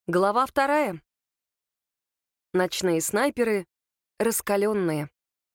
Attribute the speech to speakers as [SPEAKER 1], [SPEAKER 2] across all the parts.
[SPEAKER 1] Глава 2. Ночные снайперы, раскаленные.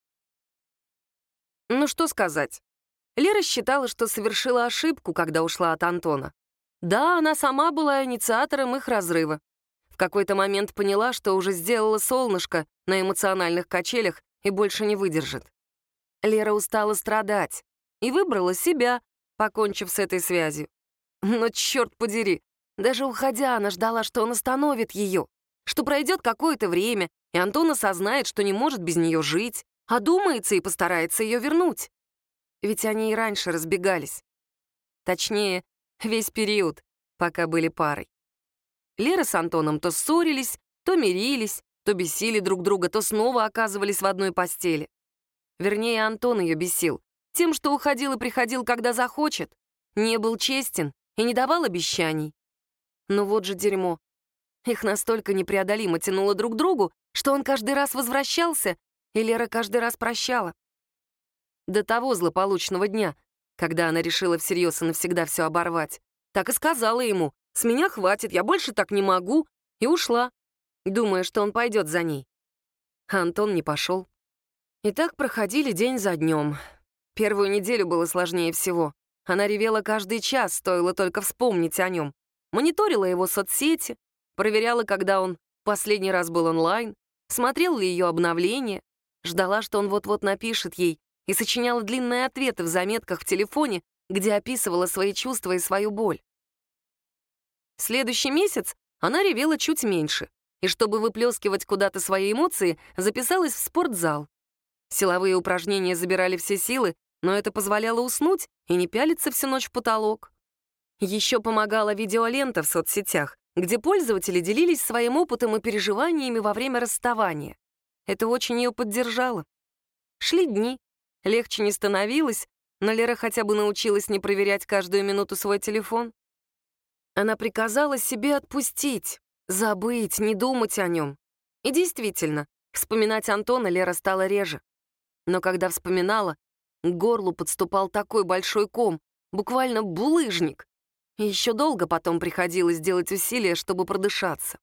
[SPEAKER 1] Ну что сказать. Лера считала, что совершила ошибку, когда ушла от Антона. Да, она сама была инициатором их разрыва. В какой-то момент поняла, что уже сделала солнышко на эмоциональных качелях и больше не выдержит. Лера устала страдать и выбрала себя, покончив с этой связью. Но черт подери, даже уходя, она ждала, что он остановит ее, что пройдет какое-то время, и Антон осознает, что не может без нее жить, одумается и постарается ее вернуть. Ведь они и раньше разбегались. Точнее, весь период, пока были парой. Лера с Антоном то ссорились, то мирились, то бесили друг друга, то снова оказывались в одной постели. Вернее, Антон ее бесил тем, что уходил и приходил, когда захочет, не был честен и не давал обещаний. Но вот же дерьмо. Их настолько непреодолимо тянуло друг к другу, что он каждый раз возвращался, и Лера каждый раз прощала. До того злополучного дня, когда она решила всерьез и навсегда все оборвать, так и сказала ему: «С меня хватит, я больше так не могу», и ушла, думая, что он пойдет за ней. А Антон не пошел. И так проходили день за днем. Первую неделю было сложнее всего. Она ревела каждый час, стоило только вспомнить о нем. Мониторила его соцсети, проверяла, когда он последний раз был онлайн, смотрела ли ее обновления, ждала, что он вот-вот напишет ей, и сочиняла длинные ответы в заметках в телефоне, где описывала свои чувства и свою боль. В следующий месяц она ревела чуть меньше, и чтобы выплескивать куда-то свои эмоции, записалась в спортзал. Силовые упражнения забирали все силы, но это позволяло уснуть и не пялиться всю ночь в потолок. Еще помогала видеолента в соцсетях, где пользователи делились своим опытом и переживаниями во время расставания. Это очень ее поддержало. Шли дни, легче не становилось, но Лера хотя бы научилась не проверять каждую минуту свой телефон. Она приказала себе отпустить, забыть, не думать о нем. И действительно, вспоминать Антона Лера стала реже. Но когда вспоминала, к горлу подступал такой большой ком, буквально булыжник. И еще долго потом приходилось делать усилия, чтобы продышаться.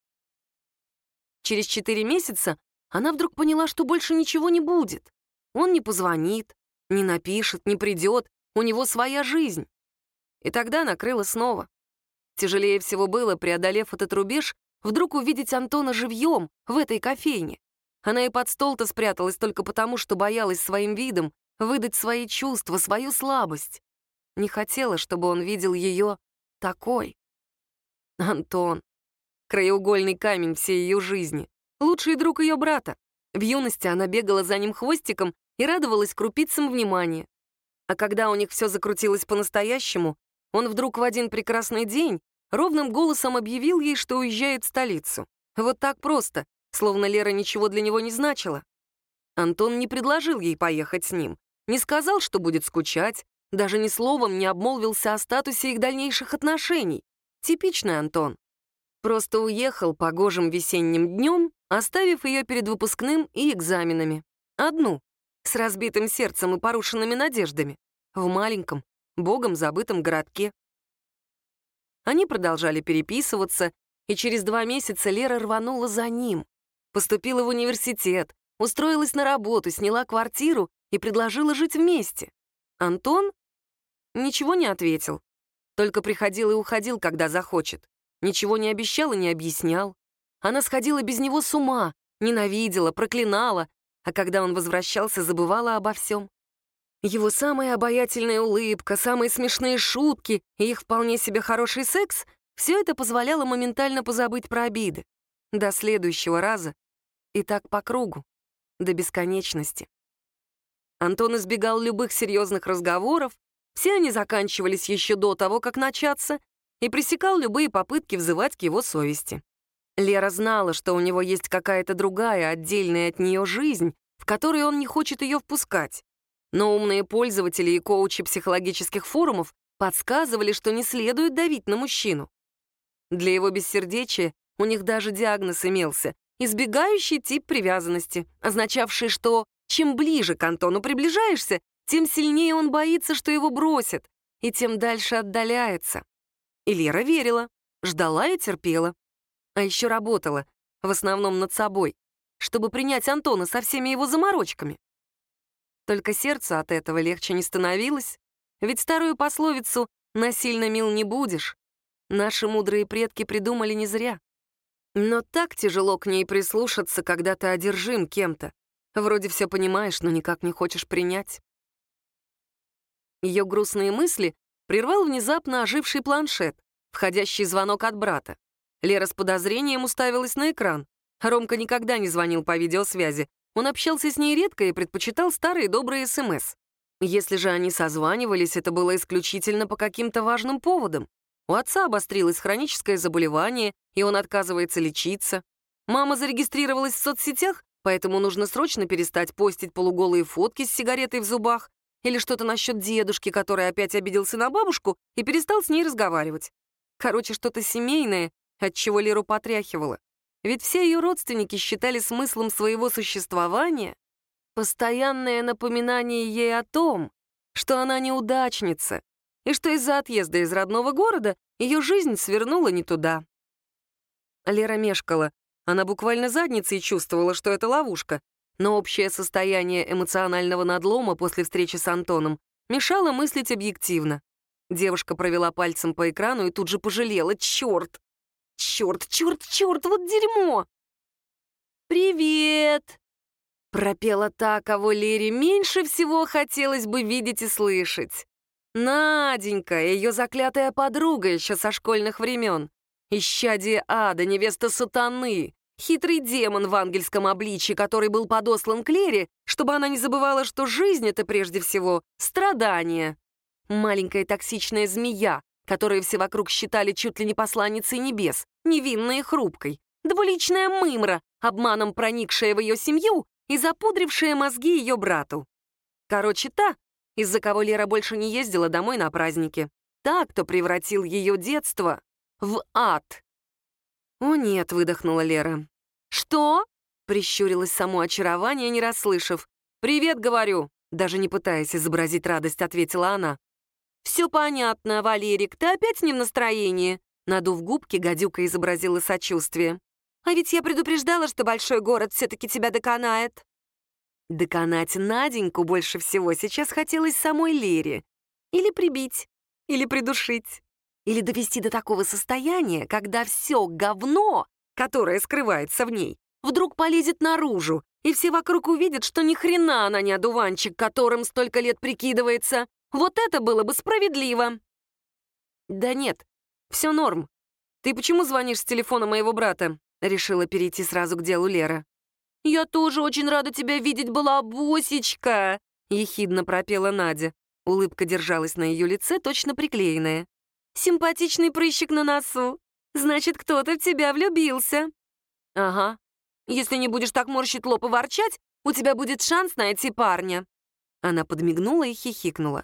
[SPEAKER 1] Через 4 месяца она вдруг поняла, что больше ничего не будет. Он не позвонит, не напишет, не придет, у него своя жизнь. И тогда накрыло снова. Тяжелее всего было, преодолев этот рубеж, вдруг увидеть Антона живьем в этой кофейне. Она и под стол-то спряталась только потому, что боялась своим видом выдать свои чувства, свою слабость. Не хотела, чтобы он видел ее такой. Антон. Краеугольный камень всей ее жизни. Лучший друг ее брата. В юности она бегала за ним хвостиком и радовалась крупицам внимания. А когда у них все закрутилось по-настоящему, он вдруг в один прекрасный день ровным голосом объявил ей, что уезжает в столицу. Вот так просто, словно Лера ничего для него не значила. Антон не предложил ей поехать с ним, не сказал, что будет скучать, даже ни словом не обмолвился о статусе их дальнейших отношений. Типичный Антон. Просто уехал погожим весенним днем, оставив ее перед выпускным и экзаменами. Одну, с разбитым сердцем и порушенными надеждами, в маленьком, богом забытом городке. Они продолжали переписываться, и через 2 месяца Лера рванула за ним. Поступила в университет, устроилась на работу, сняла квартиру и предложила жить вместе. Антон ничего не ответил, только приходил и уходил, когда захочет. Ничего не обещал и не объяснял. Она сходила без него с ума, ненавидела, проклинала, а когда он возвращался, забывала обо всем. Его самая обаятельная улыбка, самые смешные шутки и их вполне себе хороший секс — все это позволяло моментально позабыть про обиды. До следующего раза. И так по кругу. До бесконечности. Антон избегал любых серьезных разговоров, все они заканчивались еще до того, как начаться, и пресекал любые попытки взывать к его совести. Лера знала, что у него есть какая-то другая, отдельная от нее жизнь, в которую он не хочет ее впускать. Но умные пользователи и коучи психологических форумов подсказывали, что не следует давить на мужчину. Для его бессердечия у них даже диагноз имелся — избегающий тип привязанности, означавший, что чем ближе к Антону приближаешься, тем сильнее он боится, что его бросят, и тем дальше отдаляется. И Лера верила, ждала и терпела. А еще работала, в основном над собой, чтобы принять Антона со всеми его заморочками. Только сердцу от этого легче не становилось, ведь старую пословицу «насильно мил не будешь» наши мудрые предки придумали не зря. Но так тяжело к ней прислушаться, когда ты одержим кем-то. Вроде все понимаешь, но никак не хочешь принять. Ее грустные мысли прервал внезапно оживший планшет, входящий звонок от брата. Лера с подозрением уставилась на экран. Ромка никогда не звонил по видеосвязи. Он общался с ней редко и предпочитал старые добрые СМС. Если же они созванивались, это было исключительно по каким-то важным поводам. У отца обострилось хроническое заболевание, и он отказывается лечиться. Мама зарегистрировалась в соцсетях, поэтому нужно срочно перестать постить полуголые фотки с сигаретой в зубах или что-то насчет дедушки, который опять обиделся на бабушку и перестал с ней разговаривать. Короче, что-то семейное, от чего Леру потряхивало. Ведь все ее родственники считали смыслом своего существования постоянное напоминание ей о том, что она неудачница, и что из-за отъезда из родного города ее жизнь свернула не туда. Лера мешкала. Она буквально задницей чувствовала, что это ловушка, но общее состояние эмоционального надлома после встречи с Антоном мешало мыслить объективно. Девушка провела пальцем по экрану и тут же пожалела. Черт! Черт, черт, черт, вот дерьмо! «Привет!» — пропела та, кого Лере меньше всего хотелось бы видеть и слышать. Наденька, ее заклятая подруга еще со школьных времен. Исчадие ада, невеста сатаны, хитрый демон в ангельском обличье, который был подослан к Лере, чтобы она не забывала, что жизнь — это прежде всего страдание. Маленькая токсичная змея, которую все вокруг считали чуть ли не посланницей небес, невинной и хрупкой. Двуличная мымра, обманом проникшая в ее семью и запудрившая мозги ее брату. Короче, та, из-за кого Лера больше не ездила домой на праздники. Та, кто превратил ее детство в ад. «О нет», — выдохнула Лера. «Что?» — прищурилась само очарование, не расслышав. «Привет, говорю», — даже не пытаясь изобразить радость, ответила она. «Все понятно, Валерик, ты опять не в настроении?» Надув губки, гадюка изобразила сочувствие. «А ведь я предупреждала, что большой город все-таки тебя доконает». Доконать Наденьку больше всего сейчас хотелось самой Лере. Или прибить, или придушить, или довести до такого состояния, когда все говно, которое скрывается в ней, вдруг полезет наружу, и все вокруг увидят, что ни хрена она не одуванчик, которым столько лет прикидывается. Вот это было бы справедливо. «Да нет, все норм. Ты почему звонишь с телефона моего брата?» Решила перейти сразу к делу Лера. «Я тоже очень рада тебя видеть, балабусечка!» Ехидно пропела Надя. Улыбка держалась на ее лице, точно приклеенная. «Симпатичный прыщик на носу. Значит, кто-то в тебя влюбился». «Ага. Если не будешь так морщить лоб и ворчать, у тебя будет шанс найти парня». Она подмигнула и хихикнула.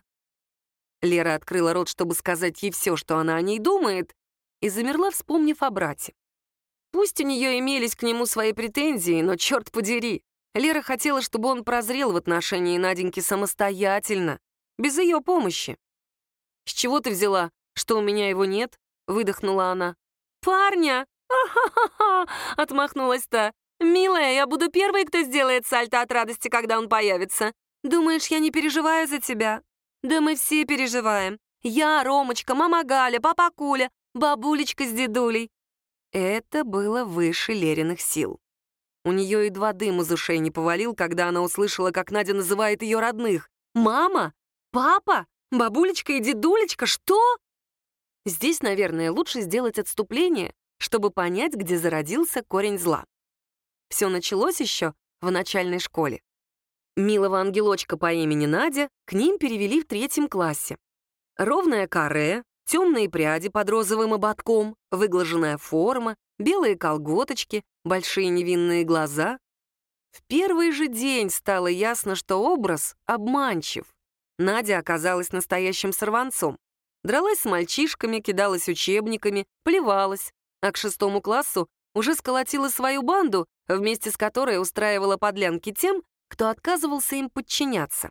[SPEAKER 1] Лера открыла рот, чтобы сказать ей все, что она о ней думает, и замерла, вспомнив о брате. Пусть у нее имелись к нему свои претензии, но, черт подери, Лера хотела, чтобы он прозрел в отношении Наденьки самостоятельно, без ее помощи. «С чего ты взяла, что у меня его нет?» — выдохнула она. «Парня! А-ха-ха-ха!» — отмахнулась та. «Милая, я буду первой, кто сделает сальто от радости, когда он появится. Думаешь, я не переживаю за тебя? Да мы все переживаем. Я, Ромочка, мама Галя, папа Куля, бабулечка с дедулей». Это было выше Лериных сил. У нее едва дым из ушей не повалил, когда она услышала, как Надя называет ее родных. «Мама? Папа? Бабулечка и дедулечка? Что?» Здесь, наверное, лучше сделать отступление, чтобы понять, где зародился корень зла. Все началось еще в начальной школе. Милого ангелочка по имени Надя к ним перевели в 3 классе. Ровное каре, темные пряди под розовым ободком, выглаженная форма, белые колготочки, большие невинные глаза. В первый же день стало ясно, что образ обманчив. Надя оказалась настоящим сорванцом. Дралась с мальчишками, кидалась учебниками, плевалась, а к 6 классу уже сколотила свою банду, вместе с которой устраивала подлянки тем, кто отказывался им подчиняться.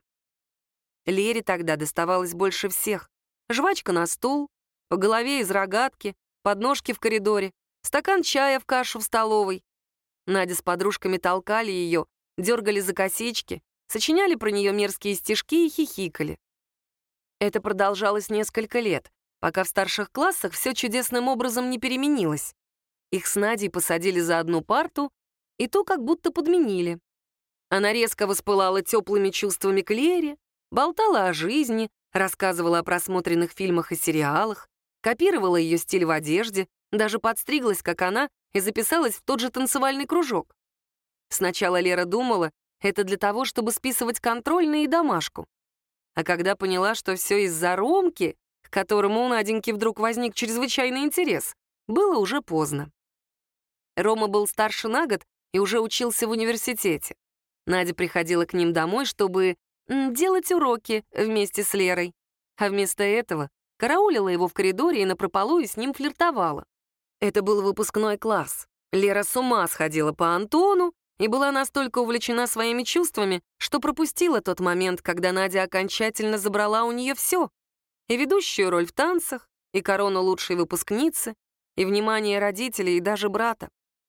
[SPEAKER 1] Лере тогда доставалось больше всех. Жвачка на стул, по голове из рогатки, подножки в коридоре, стакан чая в кашу в столовой. Надя с подружками толкали ее, дергали за косички, сочиняли про нее мерзкие стишки и хихикали. Это продолжалось несколько лет, пока в старших классах все чудесным образом не переменилось. Их с Надей посадили за одну парту, и ту как будто подменили. Она резко воспылала теплыми чувствами к Лере, болтала о жизни, рассказывала о просмотренных фильмах и сериалах, копировала ее стиль в одежде, даже подстриглась, как она, и записалась в тот же танцевальный кружок. Сначала Лера думала, это для того, чтобы списывать контрольные и домашку. А когда поняла, что все из-за Ромки, к которому у Наденьки вдруг возник чрезвычайный интерес, было уже поздно. Рома был старше на год и уже учился в университете. Надя приходила к ним домой, чтобы делать уроки вместе с Лерой. А вместо этого караулила его в коридоре и напропалую с ним флиртовала. Это был выпускной класс. Лера с ума сходила по Антону и была настолько увлечена своими чувствами, что пропустила тот момент, когда Надя окончательно забрала у нее все: и ведущую роль в танцах, и корону лучшей выпускницы, и внимание родителей, и даже брата.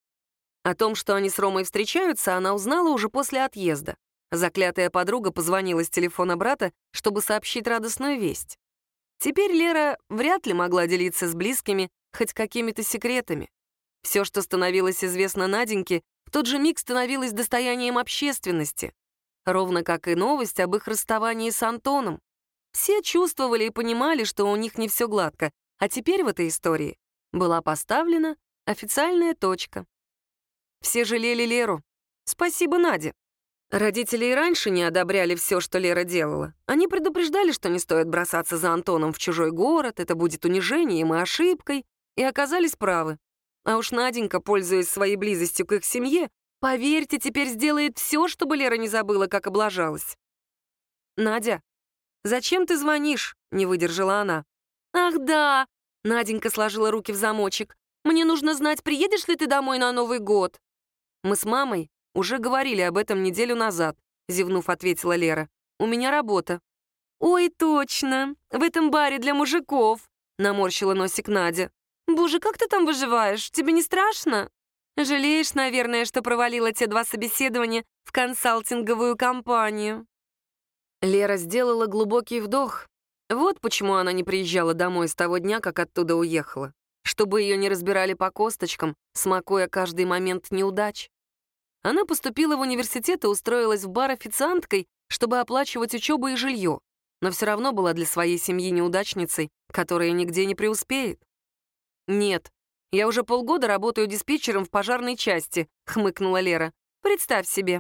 [SPEAKER 1] О том, что они с Ромой встречаются, она узнала уже после отъезда. Заклятая подруга позвонила с телефона брата, чтобы сообщить радостную весть. Теперь Лера вряд ли могла делиться с близкими хоть какими-то секретами. Все, что становилось известно Наденьке, в тот же миг становилось достоянием общественности, ровно как и новость об их расставании с Антоном. Все чувствовали и понимали, что у них не все гладко, а теперь в этой истории была поставлена официальная точка. Все жалели Леру. Спасибо Наде. Родители и раньше не одобряли все, что Лера делала. Они предупреждали, что не стоит бросаться за Антоном в чужой город, это будет унижением и ошибкой, и оказались правы. А уж Наденька, пользуясь своей близостью к их семье, поверьте, теперь сделает все, чтобы Лера не забыла, как облажалась. «Надя, зачем ты звонишь?» — не выдержала она. «Ах да!» — Наденька сложила руки в замочек. «Мне нужно знать, приедешь ли ты домой на Новый год?» «Мы с мамой уже говорили об этом неделю назад», — зевнув, ответила Лера. «У меня работа». «Ой, точно, в этом баре для мужиков», — наморщила носик Надя. «Боже, как ты там выживаешь? Тебе не страшно? Жалеешь, наверное, что провалила те 2 собеседования в консалтинговую компанию». Лера сделала глубокий вдох. Вот почему она не приезжала домой с того дня, как оттуда уехала. Чтобы ее не разбирали по косточкам, смакуя каждый момент неудач. Она поступила в университет и устроилась в бар официанткой, чтобы оплачивать учебу и жилье, но все равно была для своей семьи неудачницей, которая нигде не преуспеет. «Нет, я уже полгода работаю диспетчером в пожарной части», — хмыкнула Лера. «Представь себе».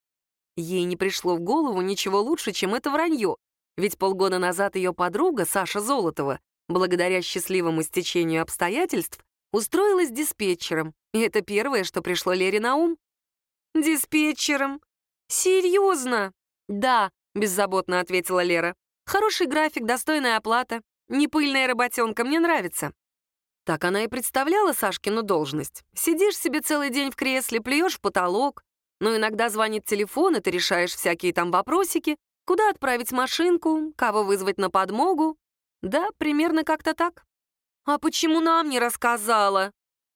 [SPEAKER 1] Ей не пришло в голову ничего лучше, чем это вранье, ведь полгода назад ее подруга, Саша Золотова, благодаря счастливому стечению обстоятельств, устроилась диспетчером, и это первое, что пришло Лере на ум. «Диспетчером? Серьезно?» «Да», — беззаботно ответила Лера. «Хороший график, достойная оплата. Не пыльная работенка, мне нравится». Так она и представляла Сашкину должность. Сидишь себе целый день в кресле, плюешь в потолок, но иногда звонит телефон, и ты решаешь всякие там вопросики, куда отправить машинку, кого вызвать на подмогу. Да, примерно как-то так. «А почему нам не рассказала?»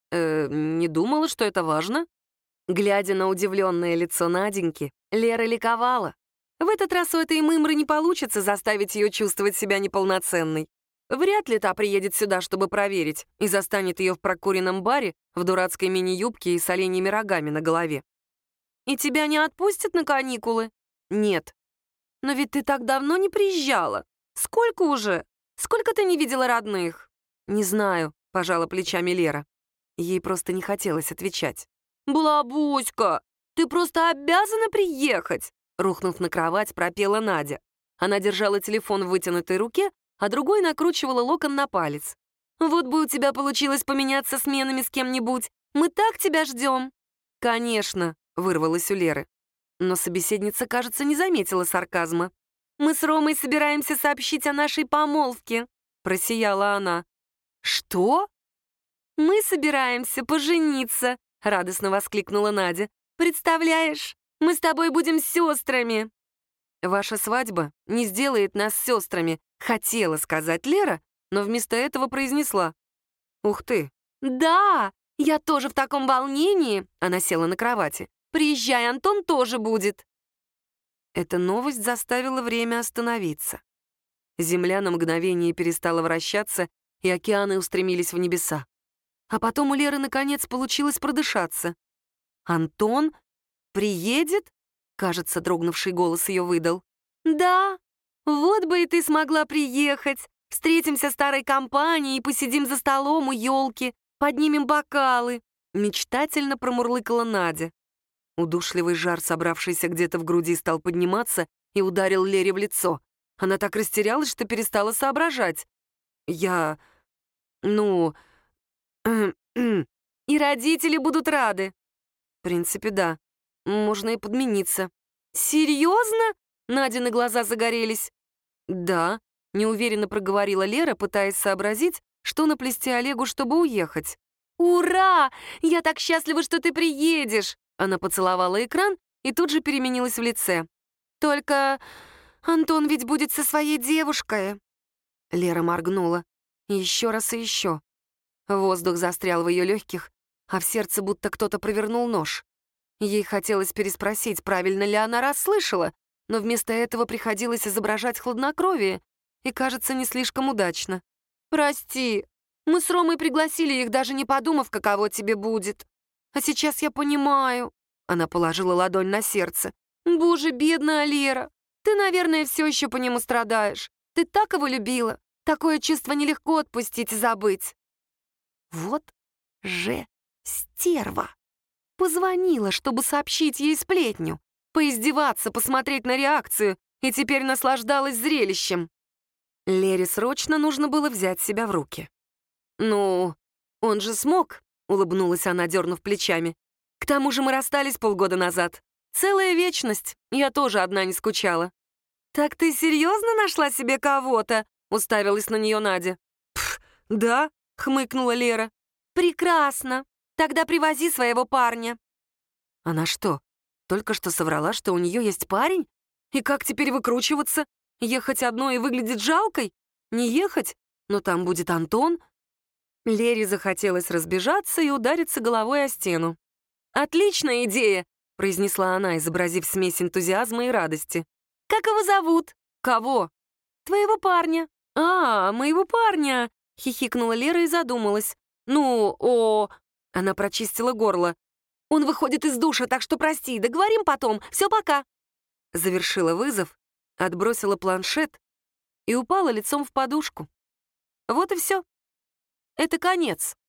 [SPEAKER 1] Не думала, что это важно». Глядя на удивленное лицо Наденьки, Лера ликовала. В этот раз у этой мымры не получится заставить ее чувствовать себя неполноценной. Вряд ли та приедет сюда, чтобы проверить, и застанет ее в прокуренном баре в дурацкой мини-юбке и с оленьими рогами на голове. «И тебя не отпустят на каникулы?» «Нет». «Но ведь ты так давно не приезжала. Сколько уже? Сколько ты не видела родных?» «Не знаю», — пожала плечами Лера. Ей просто не хотелось отвечать. «Балабуська, ты просто обязана приехать!» Рухнув на кровать, пропела Надя. Она держала телефон в вытянутой руке, а другой накручивала локон на палец. «Вот бы у тебя получилось поменяться сменами с кем-нибудь. Мы так тебя ждем!» «Конечно», — вырвалось у Леры. Но собеседница, кажется, не заметила сарказма. «Мы с Ромой собираемся сообщить о нашей помолвке», — просияла она. «Что?» «Мы собираемся пожениться», — радостно воскликнула Надя. «Представляешь, мы с тобой будем сестрами». «Ваша свадьба не сделает нас сестрами», — хотела сказать Лера, но вместо этого произнесла. «Ух ты!» «Да, «Я тоже в таком волнении!» — она села на кровати. «Приезжай, Антон тоже будет!» Эта новость заставила время остановиться. Земля на мгновение перестала вращаться, и океаны устремились в небеса. А потом у Леры, наконец, получилось продышаться. «Антон приедет?» — кажется, дрогнувший голос ее выдал. «Да, вот бы и ты смогла приехать. Встретимся старой компанией и посидим за столом у елки, поднимем бокалы», — мечтательно промурлыкала Надя. Удушливый жар, собравшийся где-то в груди, стал подниматься и ударил Лере в лицо. Она так растерялась, что перестала соображать. «Я... ну... и родители будут рады». «В принципе, да. Можно и подмениться». «Серьезно?» — Надины глаза загорелись. «Да», — неуверенно проговорила Лера, пытаясь сообразить, что наплести Олегу, чтобы уехать. «Ура! Я так счастлива, что ты приедешь!» Она поцеловала экран и тут же переменилась в лице. «Только Антон ведь будет со своей девушкой». Лера моргнула. Еще раз и еще. Воздух застрял в ее легких, а в сердце будто кто-то провернул нож. Ей хотелось переспросить, правильно ли она расслышала, но вместо этого приходилось изображать хладнокровие, и, кажется, не слишком удачно. «Прости, мы с Ромой пригласили их, даже не подумав, каково тебе будет. А сейчас я понимаю». Она положила ладонь на сердце. «Боже, бедная Лера, ты, наверное, все еще по нему страдаешь. Ты так его любила. Такое чувство нелегко отпустить и забыть». Вот же стерва. Позвонила, чтобы сообщить ей сплетню, поиздеваться, посмотреть на реакцию, и теперь наслаждалась зрелищем. Лере срочно нужно было взять себя в руки. «Ну, он же смог», — улыбнулась она, дернув плечами. «К тому же мы расстались полгода назад. Целая вечность, я тоже одна не скучала». «Так ты серьезно нашла себе кого-то?» — уставилась на нее Надя. «Пф, да», — хмыкнула Лера. «Прекрасно. Тогда привози своего парня». Она что, только что соврала, что у нее есть парень? И как теперь выкручиваться? Ехать одной и выглядеть жалкой? Не ехать? Но там будет Антон. Лере захотелось разбежаться и удариться головой о стену. «Отличная идея!» — произнесла она, изобразив смесь энтузиазма и радости. «Как его зовут?» «Кого?» «Твоего парня». «А, моего парня!» — хихикнула Лера и задумалась. Она прочистила горло. «Он выходит из душа, так что прости, договорим потом. Все, пока». Завершила вызов, отбросила планшет и упала лицом в подушку. Вот и все. Это конец.